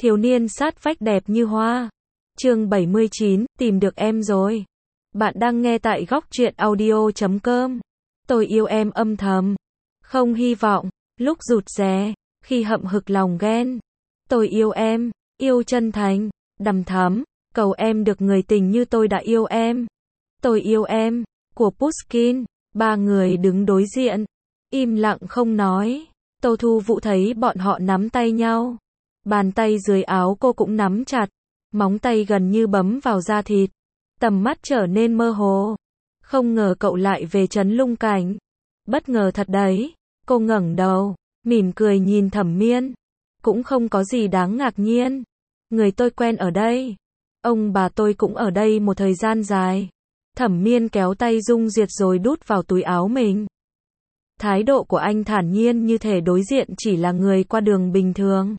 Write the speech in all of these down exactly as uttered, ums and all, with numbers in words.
Thiếu niên sát vách đẹp như hoa. Chương bảy mươi chín, tìm được em rồi. Bạn đang nghe tại góc truyện audio chấm com. Tôi yêu em âm thầm. Không hy vọng, lúc rụt rè, khi hậm hực lòng ghen. Tôi yêu em, yêu chân thành, đằm thắm, cầu em được người tình như tôi đã yêu em. Tôi yêu em, của Pushkin. Ba người đứng đối diện, im lặng không nói. Tô Thu Vũ thấy bọn họ nắm tay nhau. Bàn tay dưới áo cô cũng nắm chặt, móng tay gần như bấm vào da thịt. Tầm mắt trở nên mơ hồ. Không ngờ cậu lại về trấn Lung Cảnh. Bất ngờ thật đấy. Cô ngẩng đầu, mỉm cười nhìn Thẩm Miên. Cũng không có gì đáng ngạc nhiên. Người tôi quen ở đây. Ông bà tôi cũng ở đây một thời gian dài. Thẩm Miên kéo tay Dung Diệt rồi đút vào túi áo mình. Thái độ của anh thản nhiên như thể đối diện chỉ là người qua đường bình thường.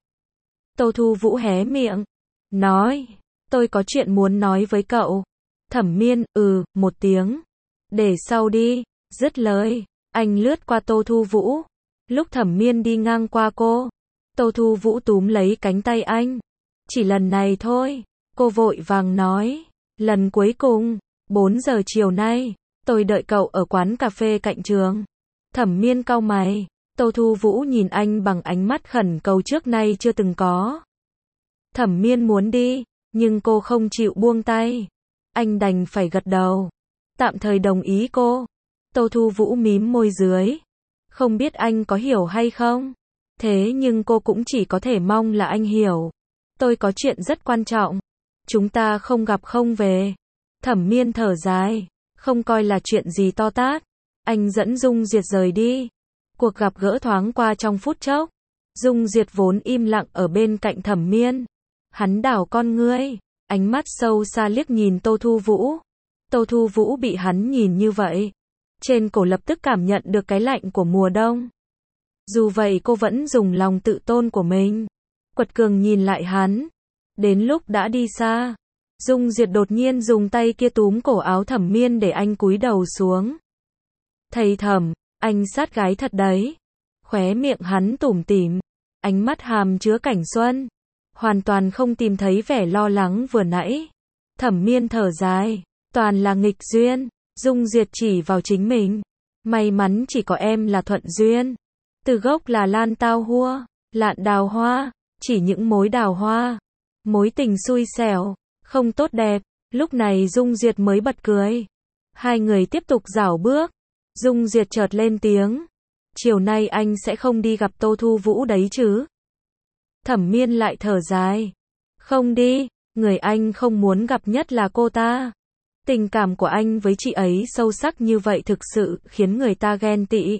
Tô Thu Vũ hé miệng, nói, tôi có chuyện muốn nói với cậu. Thẩm Miên, ừ, một tiếng. Để sau đi, dứt lời, anh lướt qua Tô Thu Vũ. Lúc Thẩm Miên đi ngang qua cô, Tô Thu Vũ túm lấy cánh tay anh. Chỉ lần này thôi, cô vội vàng nói, lần cuối cùng, bốn giờ chiều nay, tôi đợi cậu ở quán cà phê cạnh trường. Thẩm Miên cau mày, Tô Thu Vũ nhìn anh bằng ánh mắt khẩn cầu trước nay chưa từng có. Thẩm Miên muốn đi, nhưng cô không chịu buông tay. Anh đành phải gật đầu, tạm thời đồng ý cô. Tô Thu Vũ mím môi dưới, không biết anh có hiểu hay không. Thế nhưng cô cũng chỉ có thể mong là anh hiểu. Tôi có chuyện rất quan trọng. Chúng ta không gặp không về. Thẩm Miên thở dài, không coi là chuyện gì to tát. Anh dẫn Dung Diệt rời đi. Cuộc gặp gỡ thoáng qua trong phút chốc. Dung Diệt vốn im lặng ở bên cạnh Thẩm Miên. Hắn đảo con ngươi, ánh mắt sâu xa liếc nhìn Tô Thu Vũ. Tô Thu Vũ bị hắn nhìn như vậy, trên cổ lập tức cảm nhận được cái lạnh của mùa đông. Dù vậy cô vẫn dùng lòng tự tôn của mình, quật cường nhìn lại hắn. Đến lúc đã đi xa, Dung Diệt đột nhiên dùng tay kia túm cổ áo Thẩm Miên để anh cúi đầu xuống. Thầy Thẩm, anh sát gái thật đấy. Khóe miệng hắn tủm tỉm, ánh mắt hàm chứa cảnh xuân, hoàn toàn không tìm thấy vẻ lo lắng vừa nãy. Thẩm Miên thở dài, toàn là nghịch duyên. Dung Diệt chỉ vào chính mình. May mắn chỉ có em là thuận duyên. Từ gốc là lan tao hua, lạn đào hoa, chỉ những mối đào hoa. Mối tình xui xẻo, không tốt đẹp. Lúc này Dung Diệt mới bật cười. Hai người tiếp tục rảo bước. Dung Diệt chợt lên tiếng. Chiều nay anh sẽ không đi gặp Tô Thu Vũ đấy chứ? Thẩm Miên lại thở dài. Không đi, người anh không muốn gặp nhất là cô ta. Tình cảm của anh với chị ấy sâu sắc như vậy thực sự khiến người ta ghen tị.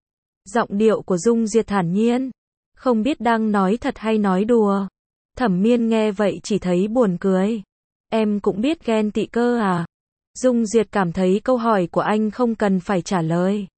Giọng điệu của Dung Diệt thản nhiên, không biết đang nói thật hay nói đùa. Thẩm Miên nghe vậy chỉ thấy buồn cười. Em cũng biết ghen tị cơ à? Dung Diệt cảm thấy câu hỏi của anh không cần phải trả lời.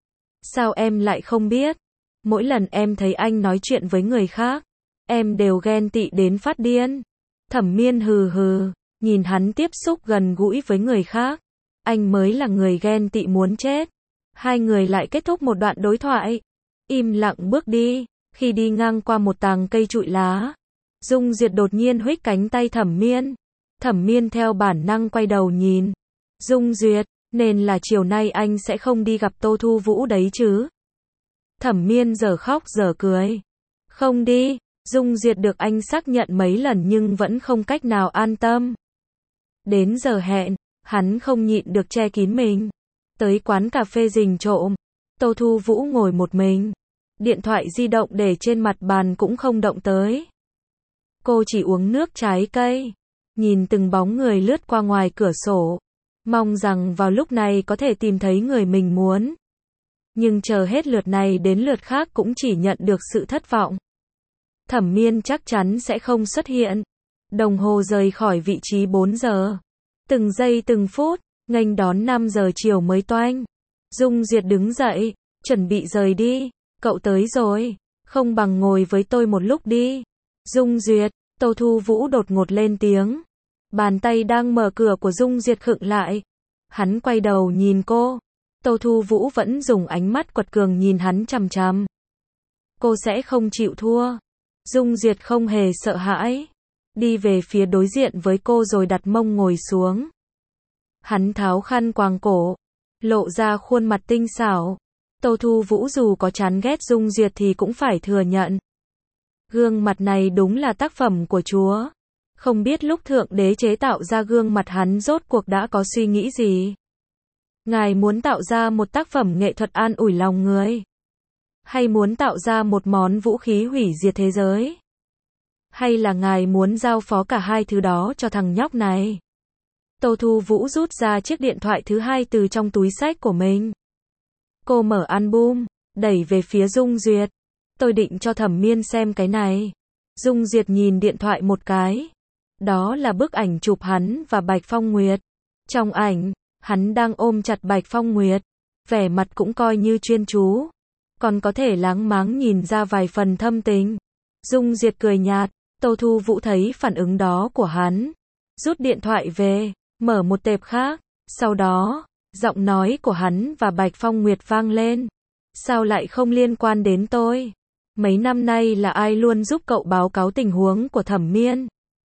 Sao em lại không biết? Mỗi lần em thấy anh nói chuyện với người khác, em đều ghen tị đến phát điên. Thẩm Miên hừ hừ, nhìn hắn tiếp xúc gần gũi với người khác. Anh mới là người ghen tị muốn chết. Hai người lại kết thúc một đoạn đối thoại. Im lặng bước đi, khi đi ngang qua một tàng cây trụi lá. Dung Diệt đột nhiên huých cánh tay Thẩm Miên. Thẩm Miên theo bản năng quay đầu nhìn. Dung Diệt, nên là chiều nay anh sẽ không đi gặp Tô Thu Vũ đấy chứ? Thẩm Miên giờ khóc giờ cười. Không đi. Dung Diệt được anh xác nhận mấy lần nhưng vẫn không cách nào an tâm. Đến giờ hẹn, hắn không nhịn được che kín mình. Tới quán cà phê rình trộm. Tô Thu Vũ ngồi một mình. Điện thoại di động để trên mặt bàn cũng không động tới. Cô chỉ uống nước trái cây. Nhìn từng bóng người lướt qua ngoài cửa sổ. Mong rằng vào lúc này có thể tìm thấy người mình muốn. Nhưng chờ hết lượt này đến lượt khác cũng chỉ nhận được sự thất vọng. Thẩm Miên chắc chắn sẽ không xuất hiện. Đồng hồ rời khỏi vị trí bốn giờ. Từng giây từng phút, nghênh đón năm giờ chiều mới toanh. Dung Diệt đứng dậy, chuẩn bị rời đi. Cậu tới rồi, không bằng ngồi với tôi một lúc đi. Dung Diệt, Tô Thu Vũ đột ngột lên tiếng. Bàn tay đang mở cửa của Dung Diệt khựng lại. Hắn quay đầu nhìn cô. Tô Thu Vũ vẫn dùng ánh mắt quật cường nhìn hắn chằm chằm. Cô sẽ không chịu thua. Dung Duyệt không hề sợ hãi. Đi về phía đối diện với cô rồi đặt mông ngồi xuống. Hắn tháo khăn quàng cổ, lộ ra khuôn mặt tinh xảo. Tô Thu Vũ dù có chán ghét Dung Duyệt thì cũng phải thừa nhận. Gương mặt này đúng là tác phẩm của Chúa. Không biết lúc Thượng Đế chế tạo ra gương mặt hắn rốt cuộc đã có suy nghĩ gì. Ngài muốn tạo ra một tác phẩm nghệ thuật an ủi lòng người? Hay muốn tạo ra một món vũ khí hủy diệt thế giới? Hay là ngài muốn giao phó cả hai thứ đó cho thằng nhóc này? Tô Thu Vũ rút ra chiếc điện thoại thứ hai từ trong túi xách của mình. Cô mở album, đẩy về phía Dung Duyệt. Tôi định cho Thẩm Miên xem cái này. Dung Duyệt nhìn điện thoại một cái. Đó là bức ảnh chụp hắn và Bạch Phong Nguyệt. Trong ảnh, hắn đang ôm chặt Bạch Phong Nguyệt. Vẻ mặt cũng coi như chuyên chú. Còn có thể láng máng nhìn ra vài phần thâm tình. Dung Duyệt cười nhạt. Tô Thu Vũ thấy phản ứng đó của hắn. Rút điện thoại về, mở một tệp khác. Sau đó, giọng nói của hắn và Bạch Phong Nguyệt vang lên. Sao lại không liên quan đến tôi? Mấy năm nay là ai luôn giúp cậu báo cáo tình huống của Thẩm Miên?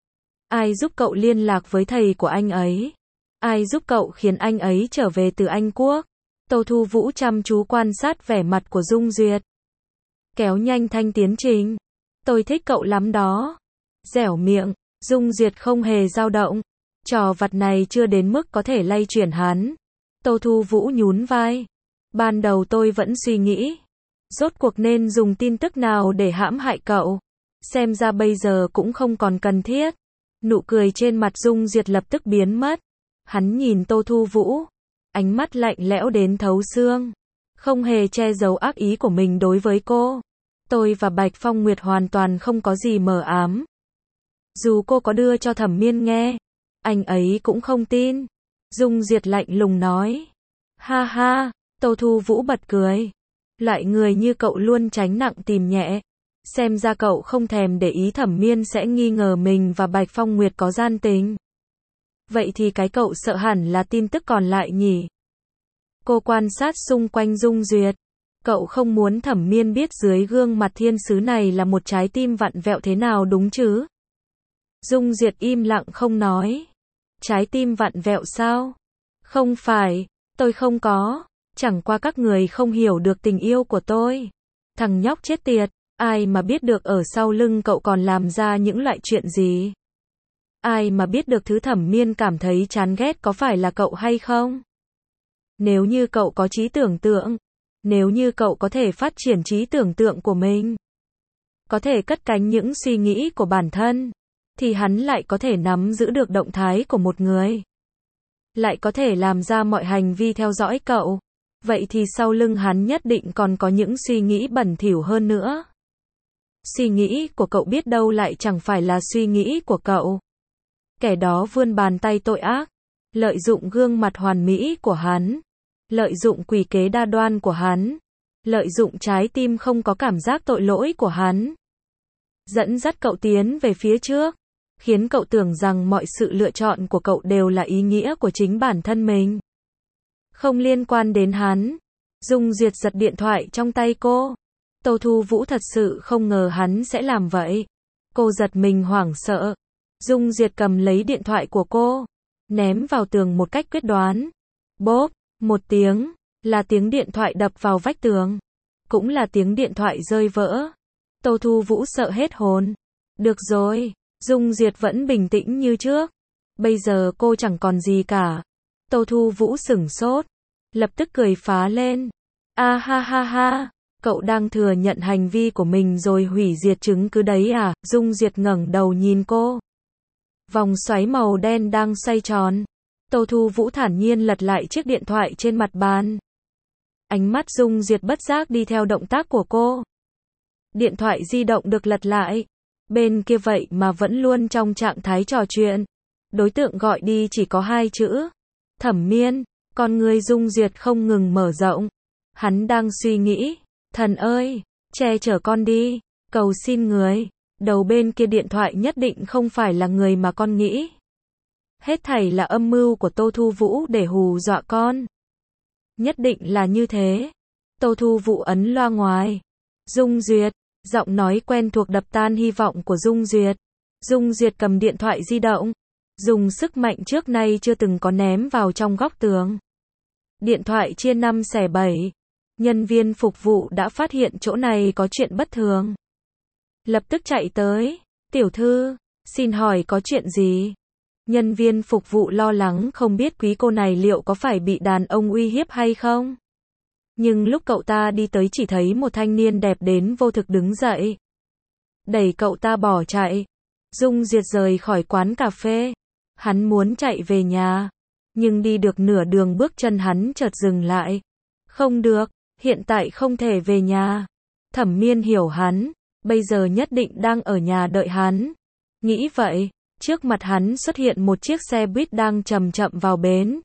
Ai giúp cậu liên lạc với thầy của anh ấy? Ai giúp cậu khiến anh ấy trở về từ Anh Quốc? Tô Thu Vũ chăm chú quan sát vẻ mặt của Dung Duyệt. Kéo nhanh thanh tiến trình. Tôi thích cậu lắm đó. Dẻo miệng, Dung Duyệt không hề dao động. Trò vặt này chưa đến mức có thể lay chuyển hắn. Tô Thu Vũ nhún vai. Ban đầu tôi vẫn suy nghĩ. Rốt cuộc nên dùng tin tức nào để hãm hại cậu. Xem ra bây giờ cũng không còn cần thiết. Nụ cười trên mặt Dung Duyệt lập tức biến mất. Hắn nhìn Tô Thu Vũ. Ánh mắt lạnh lẽo đến thấu xương. Không hề che giấu ác ý của mình đối với cô. Tôi và Bạch Phong Nguyệt hoàn toàn không có gì mờ ám. Dù cô có đưa cho Thẩm Miên nghe, anh ấy cũng không tin. Dung Duyệt lạnh lùng nói. Ha ha, Tô Thu Vũ bật cười. Loại người như cậu luôn tránh nặng tìm nhẹ. Xem ra cậu không thèm để ý Thẩm Miên sẽ nghi ngờ mình và Bạch Phong Nguyệt có gian tình. Vậy thì cái cậu sợ hẳn là tin tức còn lại nhỉ? Cô quan sát xung quanh Dung Duyệt. Cậu không muốn Thẩm Miên biết dưới gương mặt thiên sứ này là một trái tim vặn vẹo thế nào đúng chứ? Dung Duyệt im lặng không nói. Trái tim vặn vẹo sao? Không phải, tôi không có. Chẳng qua các người không hiểu được tình yêu của tôi. Thằng nhóc chết tiệt, ai mà biết được ở sau lưng cậu còn làm ra những loại chuyện gì? Ai mà biết được thứ Thẩm Miên cảm thấy chán ghét có phải là cậu hay không? Nếu như cậu có trí tưởng tượng, nếu như cậu có thể phát triển trí tưởng tượng của mình, có thể cất cánh những suy nghĩ của bản thân, thì hắn lại có thể nắm giữ được động thái của một người. Lại có thể làm ra mọi hành vi theo dõi cậu. Vậy thì sau lưng hắn nhất định còn có những suy nghĩ bẩn thỉu hơn nữa. Suy nghĩ của cậu biết đâu lại chẳng phải là suy nghĩ của cậu. Kẻ đó vươn bàn tay tội ác, lợi dụng gương mặt hoàn mỹ của hắn, lợi dụng quỷ kế đa đoan của hắn, lợi dụng trái tim không có cảm giác tội lỗi của hắn, dẫn dắt cậu tiến về phía trước, khiến cậu tưởng rằng mọi sự lựa chọn của cậu đều là ý nghĩa của chính bản thân mình. Không liên quan đến hắn. Dung Duyệt giật điện thoại trong tay cô. Tô Thu Vũ thật sự không ngờ hắn sẽ làm vậy. Cô giật mình hoảng sợ. Dung Duyệt cầm lấy điện thoại của cô, ném vào tường một cách quyết đoán. Bốp, một tiếng, là tiếng điện thoại đập vào vách tường. Cũng là tiếng điện thoại rơi vỡ. Tô Thu Vũ sợ hết hồn. Được rồi, Dung Duyệt vẫn bình tĩnh như trước. Bây giờ cô chẳng còn gì cả. Tô Thu Vũ sửng sốt, lập tức cười phá lên. A ha ha ha, cậu đang thừa nhận hành vi của mình rồi hủy diệt chứng cứ đấy à? Dung Duyệt ngẩng đầu nhìn cô. Vòng xoáy màu đen đang xoay tròn. Tô Thu Vũ thản nhiên lật lại chiếc điện thoại trên mặt bàn. Ánh mắt Dung Duyệt bất giác đi theo động tác của cô. Điện thoại di động được lật lại. Bên kia vậy mà vẫn luôn trong trạng thái trò chuyện. Đối tượng gọi đi chỉ có hai chữ. Thẩm Miên. Con người Dung Duyệt không ngừng mở rộng. Hắn đang suy nghĩ. Thần ơi, che chở con đi. Cầu xin người. Đầu bên kia điện thoại nhất định không phải là người mà con nghĩ. Hết thảy là âm mưu của Tô Thu Vũ để hù dọa con. Nhất định là như thế. Tô Thu Vũ ấn loa ngoài. Dung Duyệt, Giọng nói quen thuộc đập tan hy vọng của Dung Duyệt. Dung Duyệt cầm điện thoại di động, dùng sức mạnh trước nay chưa từng có ném vào trong góc tường. Điện thoại chia năm xẻ bảy. Nhân viên phục vụ đã phát hiện chỗ này có chuyện bất thường. Lập tức chạy tới. Tiểu thư, xin hỏi có chuyện gì? Nhân viên phục vụ lo lắng không biết quý cô này liệu có phải bị đàn ông uy hiếp hay không. Nhưng lúc cậu ta đi tới chỉ thấy một thanh niên đẹp đến vô thực đứng dậy, đẩy cậu ta bỏ chạy. Dung Duyệt rời khỏi quán cà phê. Hắn muốn chạy về nhà, nhưng đi được nửa đường bước chân hắn chợt dừng lại. Không được, hiện tại không thể về nhà. Thẩm Miên hiểu hắn, bây giờ nhất định đang ở nhà đợi hắn. Nghĩ vậy, trước mặt hắn xuất hiện một chiếc xe buýt đang chậm chậm vào bến.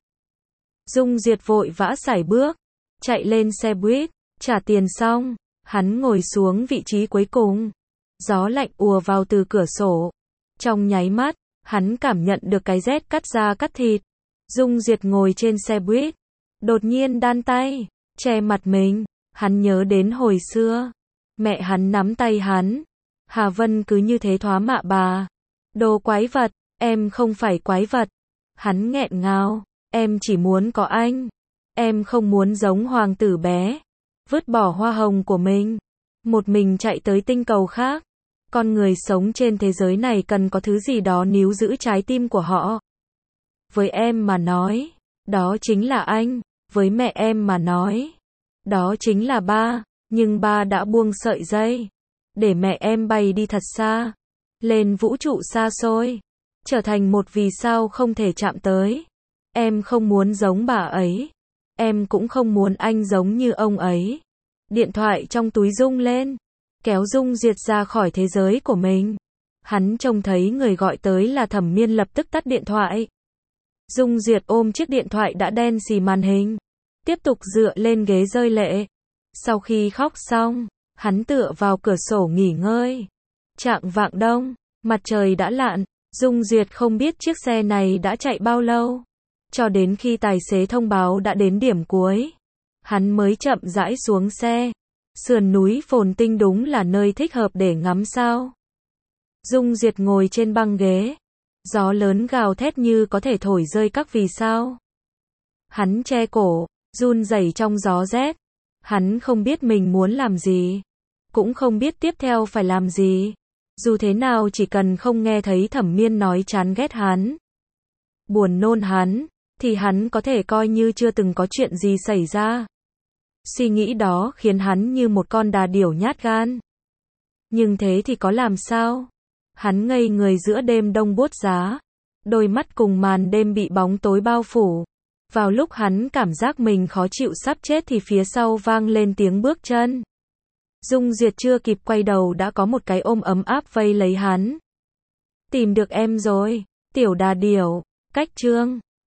Dung Duyệt vội vã sải bước, chạy lên xe buýt, trả tiền xong, hắn ngồi xuống vị trí cuối cùng. Gió lạnh ùa vào từ cửa sổ. Trong nháy mắt, hắn cảm nhận được cái rét cắt da cắt thịt. Dung Duyệt ngồi trên xe buýt, đột nhiên đan tay, che mặt mình. Hắn nhớ đến hồi xưa, mẹ hắn nắm tay hắn. Hà Vân cứ như thế thoá mạ bà. Đồ quái vật, em không phải quái vật. Hắn nghẹn ngào, em chỉ muốn có anh. Em không muốn giống hoàng tử bé, vứt bỏ hoa hồng của mình, một mình chạy tới tinh cầu khác. Con người sống trên thế giới này cần có thứ gì đó níu giữ trái tim của họ. Với em mà nói, đó chính là anh. Với mẹ em mà nói, đó chính là ba. Nhưng ba đã buông sợi dây, để mẹ em bay đi thật xa, lên vũ trụ xa xôi, trở thành một vì sao không thể chạm tới. Em không muốn giống bà ấy. Em cũng không muốn anh giống như ông ấy. Điện thoại trong túi rung lên, kéo Dung Duyệt ra khỏi thế giới của mình. Hắn trông thấy người gọi tới là Thẩm Miên, lập tức tắt điện thoại. Dung Duyệt ôm chiếc điện thoại đã đen xì màn hình, tiếp tục dựa lên ghế rơi lệ. Sau khi khóc xong, hắn tựa vào cửa sổ nghỉ ngơi. Chạng vạng đông, mặt trời đã lặn. Dung Duyệt không biết chiếc xe này đã chạy bao lâu, cho đến khi tài xế thông báo đã đến điểm cuối, hắn mới chậm rãi xuống xe. Sườn núi phồn tinh đúng là nơi thích hợp để ngắm sao. Dung Duyệt ngồi trên băng ghế, gió lớn gào thét như có thể thổi rơi các vì sao. Hắn che cổ, run rẩy trong gió rét. Hắn không biết mình muốn làm gì, cũng không biết tiếp theo phải làm gì. Dù thế nào chỉ cần không nghe thấy Thẩm Miên nói chán ghét hắn, buồn nôn hắn, thì hắn có thể coi như chưa từng có chuyện gì xảy ra. Suy nghĩ đó khiến hắn như một con đà điểu nhát gan. Nhưng thế thì có làm sao? Hắn ngây người giữa đêm đông buốt giá, đôi mắt cùng màn đêm bị bóng tối bao phủ. Vào lúc hắn cảm giác mình khó chịu sắp chết thì phía sau vang lên tiếng bước chân. Dung Duyệt chưa kịp quay đầu đã có một cái ôm ấm áp vây lấy hắn. Tìm được em rồi, tiểu đà điểu. Cách chương